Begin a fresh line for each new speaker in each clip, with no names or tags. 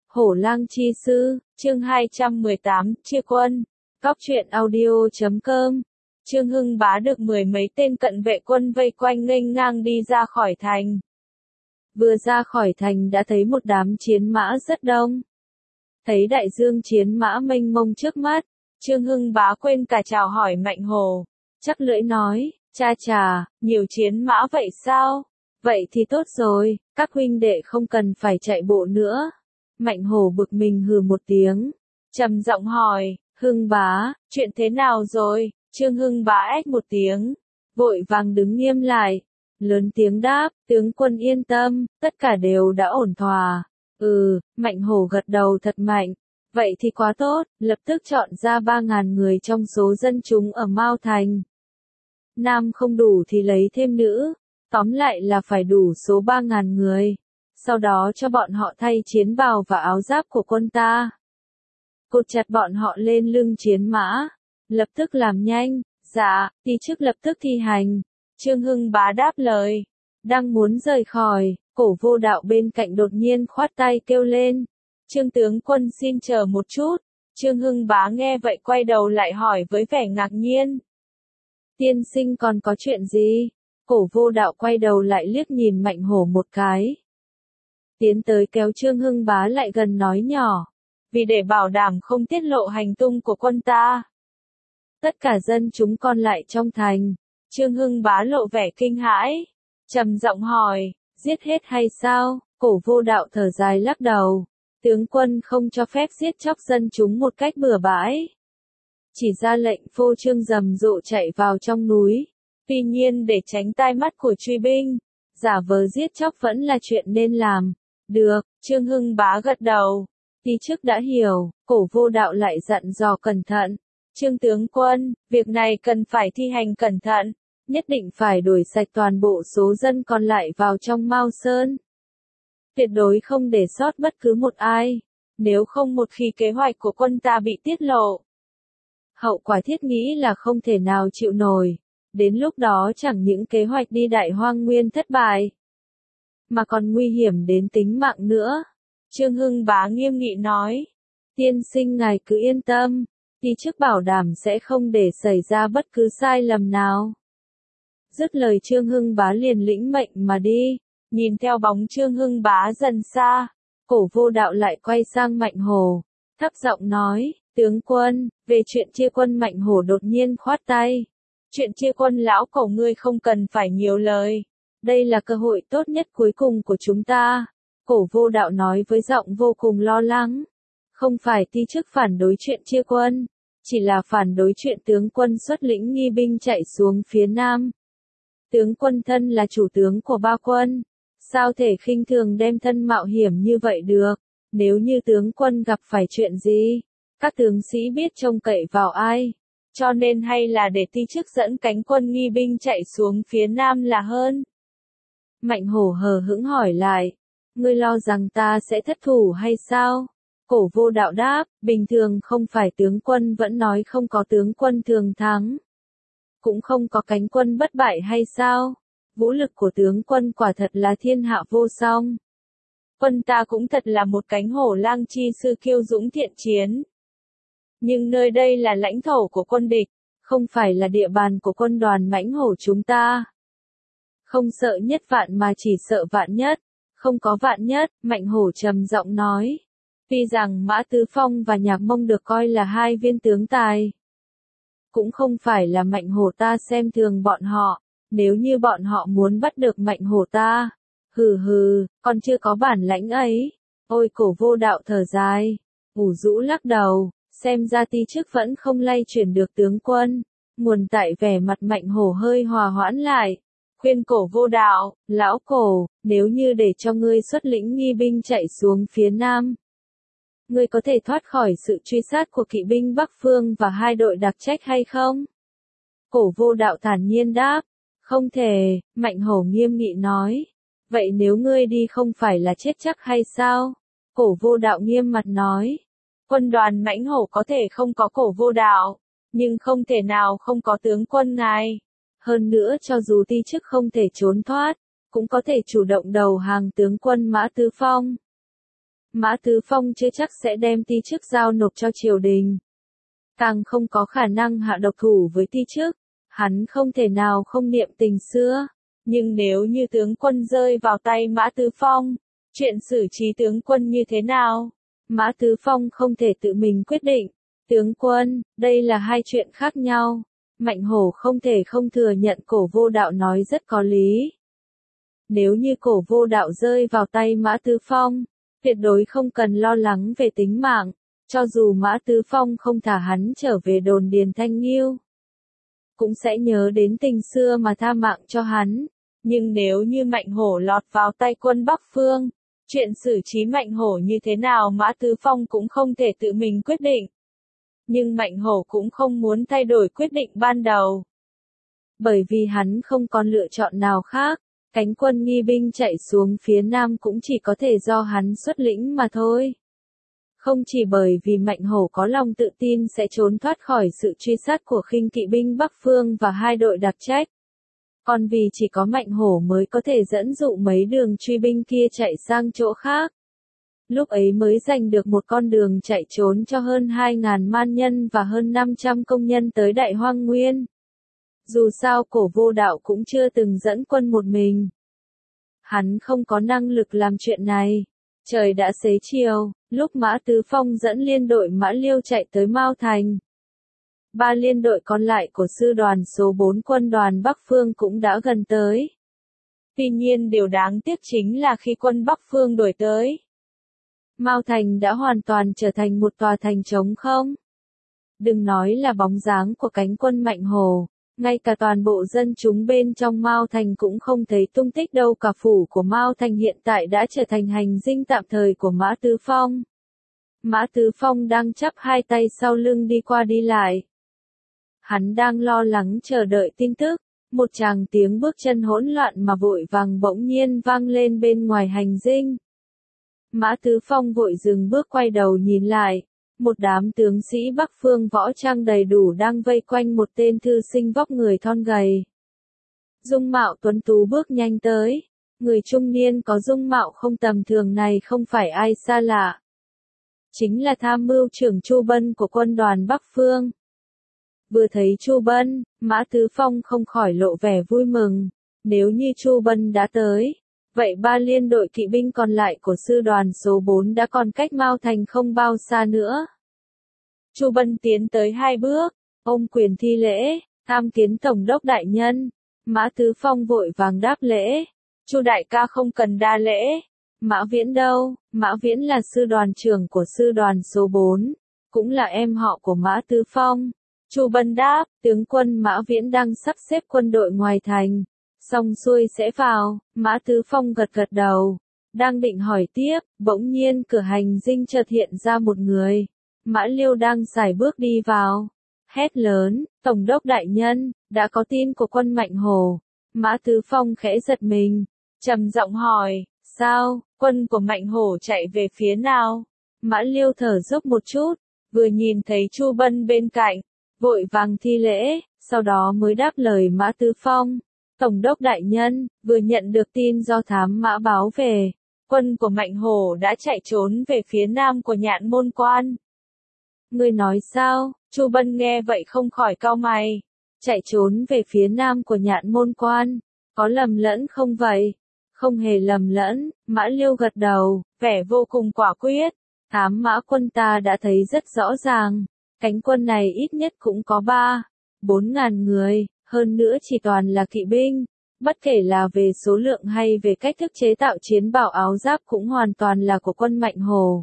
Hổ lang chi sư, chương 218, chia quân. Góc truyện audio.com. Trương Hưng Bá được mười mấy tên cận vệ quân vây quanh nghênh ngang đi ra khỏi thành. Vừa ra khỏi thành đã thấy một đám chiến mã rất đông. Thấy đại dương chiến mã mênh mông trước mắt, Trương Hưng Bá quên cả chào hỏi Mạnh Hổ. Chắc lưỡi nói, cha chà, nhiều chiến mã vậy sao? Vậy thì tốt rồi, các huynh đệ không cần phải chạy bộ nữa. Mạnh Hổ bực mình hừ một tiếng, trầm giọng hỏi, Hưng Bá, chuyện thế nào rồi? Trương Hưng Bá ếch một tiếng, vội vàng đứng nghiêm lại, lớn tiếng đáp, tướng quân yên tâm, tất cả đều đã ổn thỏa. Mạnh Hổ gật đầu thật mạnh. Vậy thì quá tốt, lập tức chọn ra 3.000 người trong số dân chúng ở Mao Thành. Nam không đủ thì lấy thêm nữ, tóm lại là phải đủ số 3.000 người. Sau đó cho bọn họ thay chiến bào và áo giáp của quân ta. Cột chặt bọn họ lên lưng chiến mã. Lập tức làm nhanh, dạ, ti chức lập tức thi hành. Trương Hưng Bá đáp lời. Đang muốn rời khỏi, Cổ Vô Đạo bên cạnh đột nhiên khoát tay kêu lên. Trương tướng quân xin chờ một chút. Trương Hưng Bá nghe vậy quay đầu lại hỏi với vẻ ngạc nhiên. Tiên sinh còn có chuyện gì? Cổ Vô Đạo quay đầu lại liếc nhìn Mạnh Hổ một cái. Tiến tới kéo Trương Hưng Bá lại gần nói nhỏ. Vì để bảo đảm không tiết lộ hành tung của quân ta. Tất cả dân chúng còn lại trong thành. Trương Hưng Bá lộ vẻ kinh hãi. Trầm giọng hỏi, giết hết hay sao? Cổ Vô Đạo thở dài lắc đầu. Tướng quân không cho phép giết chóc dân chúng một cách bừa bãi. Chỉ ra lệnh phô trương rầm rộ chạy vào trong núi. Tuy nhiên để tránh tai mắt của truy binh, giả vờ giết chóc vẫn là chuyện nên làm. Được, Trương Hưng Bá gật đầu. Ti chức đã hiểu, Cổ Vô Đạo lại dặn dò cẩn thận. Trương tướng quân, việc này cần phải thi hành cẩn thận, nhất định phải đuổi sạch toàn bộ số dân còn lại vào trong Mao Sơn. Tuyệt đối không để sót bất cứ một ai, nếu không một khi kế hoạch của quân ta bị tiết lộ. Hậu quả thiết nghĩ là không thể nào chịu nổi, đến lúc đó chẳng những kế hoạch đi Đại Hoang Nguyên thất bại, mà còn nguy hiểm đến tính mạng nữa. Trương Hưng Bá nghiêm nghị nói, tiên sinh ngài cứ yên tâm, ti chức bảo đảm sẽ không để xảy ra bất cứ sai lầm nào. Dứt lời Trương Hưng Bá liền lĩnh mệnh mà đi, nhìn theo bóng Trương Hưng Bá dần xa, Cổ Vô Đạo lại quay sang Mạnh Hổ, thấp giọng nói, tướng quân, về chuyện chia quân. Mạnh Hổ đột nhiên khoát tay. Chuyện chia quân lão Cổ ngươi không cần phải nhiều lời, đây là cơ hội tốt nhất cuối cùng của chúng ta. Cổ Vô Đạo nói với giọng vô cùng lo lắng. Không phải ti chức phản đối chuyện chia quân, chỉ là phản đối chuyện tướng quân xuất lĩnh nghi binh chạy xuống phía Nam. Tướng quân thân là chủ tướng của ba quân, sao thể khinh thường đem thân mạo hiểm như vậy được? Nếu như tướng quân gặp phải chuyện gì, các tướng sĩ biết trông cậy vào ai? Cho nên hay là để ti chức dẫn cánh quân nghi binh chạy xuống phía Nam là hơn. Mạnh Hổ hờ hững hỏi lại, ngươi lo rằng ta sẽ thất thủ hay sao? Cổ Vô Đạo đáp, bình thường không phải tướng quân vẫn nói không có tướng quân thường thắng, cũng không có cánh quân bất bại hay sao? Vũ lực của tướng quân quả thật là thiên hạ vô song. Quân ta cũng thật là một cánh hổ lang chi sư kiêu dũng thiện chiến. Nhưng nơi đây là lãnh thổ của quân địch, không phải là địa bàn của quân đoàn mãnh hổ chúng ta. Không sợ nhất vạn mà chỉ sợ vạn nhất, không có vạn nhất, Mạnh Hổ trầm giọng nói. Tuy rằng Mã Tứ Phong và Nhạc Mông được coi là hai viên tướng tài, cũng không phải là Mạnh Hổ ta xem thường bọn họ, nếu như bọn họ muốn bắt được Mạnh Hổ ta, còn chưa có bản lãnh ấy. Ôi Cổ Vô Đạo thở dài, ủ rũ lắc đầu, xem ra ti chức vẫn không lay chuyển được tướng quân. Nguồn tại vẻ mặt Mạnh Hổ hơi hòa hoãn lại, khuyên Cổ Vô Đạo, lão Cổ, nếu như để cho ngươi xuất lĩnh nghi binh chạy xuống phía Nam, ngươi có thể thoát khỏi sự truy sát của kỵ binh Bắc Phương và hai đội đặc trách hay không? Cổ Vô Đạo thản nhiên đáp, không thể. Mạnh Hổ nghiêm nghị nói, vậy nếu ngươi đi không phải là chết chắc hay sao? Cổ Vô Đạo nghiêm mặt nói, quân đoàn mãnh hổ có thể không có Cổ Vô Đạo, nhưng không thể nào không có tướng quân ngài. Hơn nữa cho dù ti chức không thể trốn thoát, cũng có thể chủ động đầu hàng tướng quân Mã Tứ Phong. Mã Tứ Phong chưa chắc sẽ đem ti chức giao nộp cho triều đình. Càng không có khả năng hạ độc thủ với ti chức, hắn không thể nào không niệm tình xưa. Nhưng nếu như tướng quân rơi vào tay Mã Tứ Phong, chuyện xử trí tướng quân như thế nào? Mã Tứ Phong không thể tự mình quyết định. Tướng quân, đây là hai chuyện khác nhau. Mạnh Hổ không thể không thừa nhận Cổ Vô Đạo nói rất có lý. Nếu như Cổ Vô Đạo rơi vào tay Mã Tứ Phong, tuyệt đối không cần lo lắng về tính mạng, cho dù Mã Tứ Phong không thả hắn trở về đồn Điền Thanh Nghiêu, cũng sẽ nhớ đến tình xưa mà tha mạng cho hắn. Nhưng nếu như Mạnh Hổ lọt vào tay quân Bắc Phương, chuyện xử trí Mạnh Hổ như thế nào Mã Tứ Phong cũng không thể tự mình quyết định. Nhưng Mạnh Hổ cũng không muốn thay đổi quyết định ban đầu. Bởi vì hắn không còn lựa chọn nào khác, cánh quân nghi binh chạy xuống phía nam cũng chỉ có thể do hắn xuất lĩnh mà thôi. Không chỉ bởi vì Mạnh Hổ có lòng tự tin sẽ trốn thoát khỏi sự truy sát của khinh kỵ binh Bắc Phương và hai đội đặc trách. Còn vì chỉ có Mạnh Hổ mới có thể dẫn dụ mấy đường truy binh kia chạy sang chỗ khác. Lúc ấy mới giành được một con đường chạy trốn cho hơn 2.000 man nhân và hơn 500 công nhân tới Đại Hoang Nguyên. Dù sao Cổ Vô Đạo cũng chưa từng dẫn quân một mình. Hắn không có năng lực làm chuyện này. Trời đã xế chiều, lúc Mã Tứ Phong dẫn liên đội Mã Liêu chạy tới Mao Thành. 3 liên đội còn lại của sư đoàn số 4 quân đoàn Bắc Phương cũng đã gần tới. Tuy nhiên điều đáng tiếc chính là khi quân Bắc Phương đuổi tới, Mao Thành đã hoàn toàn trở thành một tòa thành trống không. Đừng nói là bóng dáng của cánh quân Mạnh Hổ, ngay cả toàn bộ dân chúng bên trong Mao Thành cũng không thấy tung tích đâu cả. Phủ của Mao Thành hiện tại đã trở thành hành dinh tạm thời của Mã Tứ Phong. Mã Tứ Phong đang chắp hai tay sau lưng đi qua đi lại. Hắn đang lo lắng chờ đợi tin tức, một tràng tiếng bước chân hỗn loạn mà vội vàng bỗng nhiên vang lên bên ngoài hành dinh. Mã Tứ Phong vội dừng bước quay đầu nhìn lại, một đám tướng sĩ Bắc Phương võ trang đầy đủ đang vây quanh một tên thư sinh vóc người thon gầy. Dung mạo tuấn tú bước nhanh tới, người trung niên có dung mạo không tầm thường này không phải ai xa lạ. Chính là tham mưu trưởng Chu Bân của quân đoàn Bắc Phương. Vừa thấy Chu Bân, Mã Tứ Phong không khỏi lộ vẻ vui mừng. Nếu như Chu Bân đã tới, vậy 3 liên đội kỵ binh còn lại của sư đoàn số 4 đã còn cách Mao Thành không bao xa nữa. Chu Bân tiến tới 2 bước, ôm quyền thi lễ, tham kiến tổng đốc đại nhân. Mã Tứ Phong vội vàng đáp lễ. Chu đại ca không cần đa lễ. Mã Viễn đâu? Mã Viễn là sư đoàn trưởng của sư đoàn số 4, cũng là em họ của Mã Tứ Phong. Chu Bân đáp, tướng quân Mã Viễn đang sắp xếp quân đội ngoài thành, xong xuôi sẽ vào. Mã Tứ Phong gật gật đầu, đang định hỏi tiếp, bỗng nhiên cửa hành dinh chợt hiện ra một người. Mã Liêu đang sải bước đi vào, hét lớn, tổng đốc đại nhân, đã có tin của quân Mạnh Hổ. Mã Tứ Phong khẽ giật mình, trầm giọng hỏi, sao, quân của Mạnh Hổ chạy về phía nào? Mã Liêu thở dốc một chút, vừa nhìn thấy Chu Bân bên cạnh, vội vàng thi lễ, sau đó mới đáp lời Mã Tứ Phong. Tổng đốc đại nhân, vừa nhận được tin do thám mã báo về, quân của Mạnh Hổ đã chạy trốn về phía nam của Nhạn Môn Quan. Ngươi nói sao? Chu Bân nghe vậy không khỏi cau mày. Chạy trốn về phía nam của Nhạn Môn Quan, có lầm lẫn không vậy? Không hề lầm lẫn, Mã Liêu gật đầu, vẻ vô cùng quả quyết. Thám mã quân ta đã thấy rất rõ ràng, cánh quân này ít nhất cũng có 3-4 ngàn người, hơn nữa chỉ toàn là kỵ binh. Bất kể là về số lượng hay về cách thức chế tạo chiến bào áo giáp cũng hoàn toàn là của quân Mạnh Hổ.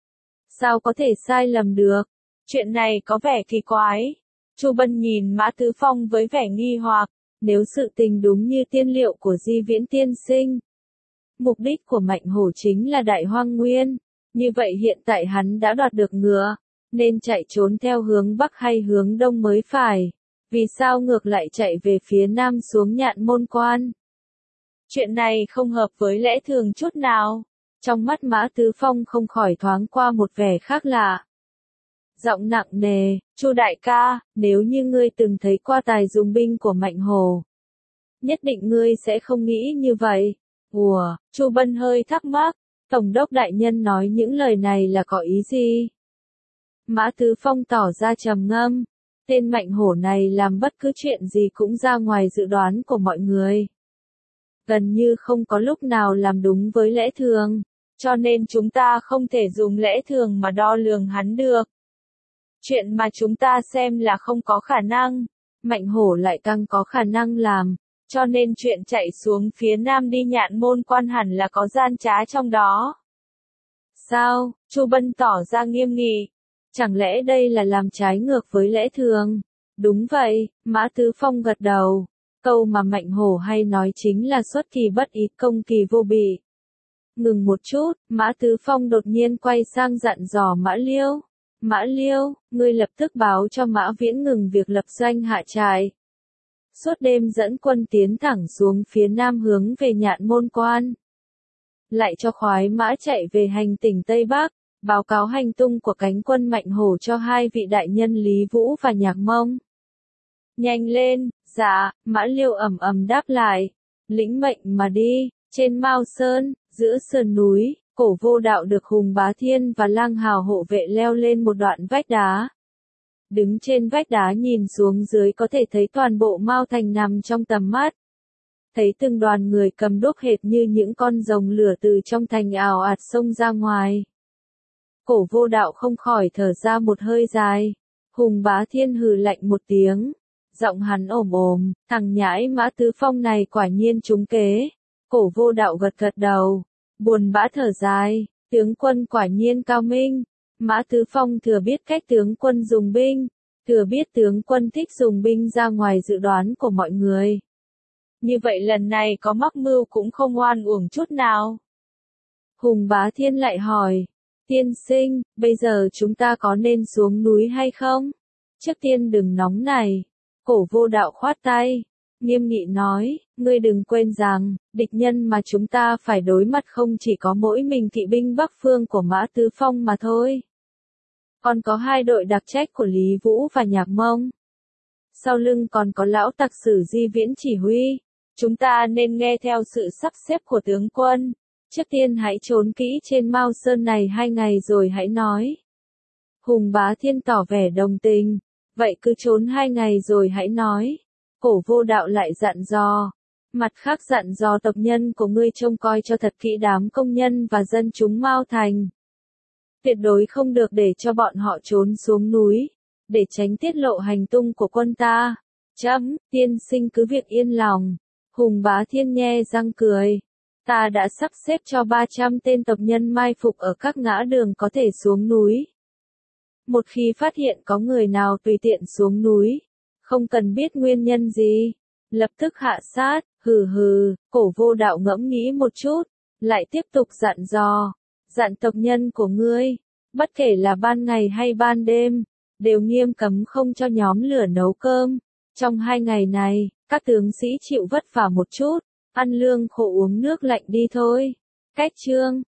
Sao có thể sai lầm được? Chuyện này có vẻ kỳ quái. Chu Bân nhìn Mã Tứ Phong với vẻ nghi hoặc, nếu sự tình đúng như tiên liệu của Di Viễn tiên sinh, mục đích của Mạnh Hổ chính là Đại Hoang Nguyên, như vậy hiện tại hắn đã đoạt được ngựa, nên chạy trốn theo hướng Bắc hay hướng Đông mới phải. Vì sao ngược lại chạy về phía Nam xuống Nhạn Môn Quan? Chuyện này không hợp với lẽ thường chút nào. Trong mắt Mã Tứ Phong không khỏi thoáng qua một vẻ khác lạ. Giọng nặng nề, Chu đại ca, nếu như ngươi từng thấy qua tài dùng binh của Mạnh Hổ, nhất định ngươi sẽ không nghĩ như vậy. Chu Bân hơi thắc mắc, Tổng đốc đại nhân nói những lời này là có ý gì? Mã Tứ Phong tỏ ra trầm ngâm. Tên Mạnh Hổ này làm bất cứ chuyện gì cũng ra ngoài dự đoán của mọi người. Gần như không có lúc nào làm đúng với lẽ thường, cho nên chúng ta không thể dùng lẽ thường mà đo lường hắn được. Chuyện mà chúng ta xem là không có khả năng, Mạnh Hổ lại càng có khả năng làm, cho nên chuyện chạy xuống phía nam đi Nhạn Môn Quan hẳn là có gian trá trong đó. Sao? Chu Bân tỏ ra nghiêm nghị. Chẳng lẽ đây là làm trái ngược với lẽ thường? Đúng vậy, Mã Tứ Phong gật đầu. Câu mà Mạnh Hổ hay nói chính là xuất kỳ bất ý, công kỳ vô bị. Ngừng một chút, Mã Tứ Phong đột nhiên quay sang dặn dò Mã Liêu. Mã Liêu, ngươi lập tức báo cho Mã Viễn ngừng việc lập doanh hạ trại. Suốt đêm dẫn quân tiến thẳng xuống phía nam hướng về Nhạn Môn Quan. Lại cho khoái mã chạy về hành tỉnh Tây Bắc, báo cáo hành tung của cánh quân Mạnh Hổ cho hai vị đại nhân Lý Vũ và Nhạc Mông. Nhanh lên, dạ, Mã Liêu ầm ầm đáp lại. Lĩnh mệnh mà đi. Trên Mao Sơn, giữa sườn núi, Cổ Vô Đạo được Hùng Bá Thiên và Lang Hào hộ vệ leo lên một đoạn vách đá. Đứng trên vách đá nhìn xuống dưới có thể thấy toàn bộ Mao Thành nằm trong tầm mắt. Thấy từng đoàn người cầm đuốc hệt như những con rồng lửa từ trong thành ào ạt xông ra ngoài. Cổ Vô Đạo không khỏi thở ra một hơi dài. Hùng Bá Thiên hừ lạnh một tiếng. Giọng hắn ồm ồm, thằng nhãi Mã Tứ Phong này quả nhiên trúng kế. Cổ Vô Đạo gật gật đầu, buồn bã thở dài, tướng quân quả nhiên cao minh. Mã Tứ Phong thừa biết cách tướng quân dùng binh, thừa biết tướng quân thích dùng binh ra ngoài dự đoán của mọi người. Như vậy lần này có mắc mưu cũng không oan uổng chút nào. Hùng Bá Thiên lại hỏi, tiên sinh, bây giờ chúng ta có nên xuống núi hay không? Trước tiên đừng nóng này. Cổ Vô Đạo khoát tay, nghiêm nghị nói, ngươi đừng quên rằng, địch nhân mà chúng ta phải đối mặt không chỉ có mỗi mình kỵ binh Bắc Phương của Mã Tứ Phong mà thôi. Còn có hai đội đặc trách của Lý Vũ và Nhạc Mông. Sau lưng còn có lão tặc Sử Di Viễn chỉ huy. Chúng ta nên nghe theo sự sắp xếp của tướng quân. Trước tiên hãy trốn kỹ trên Mao Sơn này 2 ngày rồi hãy nói. Hùng Bá Thiên tỏ vẻ đồng tình. Vậy cứ trốn 2 ngày rồi hãy nói. Cổ Vô Đạo lại dặn dò. Mặt khác dặn dò tộc nhân của ngươi trông coi cho thật kỹ đám công nhân và dân chúng Mao Thành. Tuyệt đối không được để cho bọn họ trốn xuống núi, để tránh tiết lộ hành tung của quân ta. Chấm, tiên sinh cứ việc yên lòng. Hùng Bá Thiên nhe răng cười. Ta đã sắp xếp cho 300 tên tộc nhân mai phục ở các ngã đường có thể xuống núi. Một khi phát hiện có người nào tùy tiện xuống núi, không cần biết nguyên nhân gì, lập tức hạ sát. Hừ hừ, Cổ Vô Đạo ngẫm nghĩ một chút, lại tiếp tục dặn dò. Dặn tộc nhân của ngươi, bất kể là ban ngày hay ban đêm, đều nghiêm cấm không cho nhóm lửa nấu cơm. Trong 2 ngày này, các tướng sĩ chịu vất vả một chút, ăn lương khổ uống nước lạnh đi thôi. Cách chương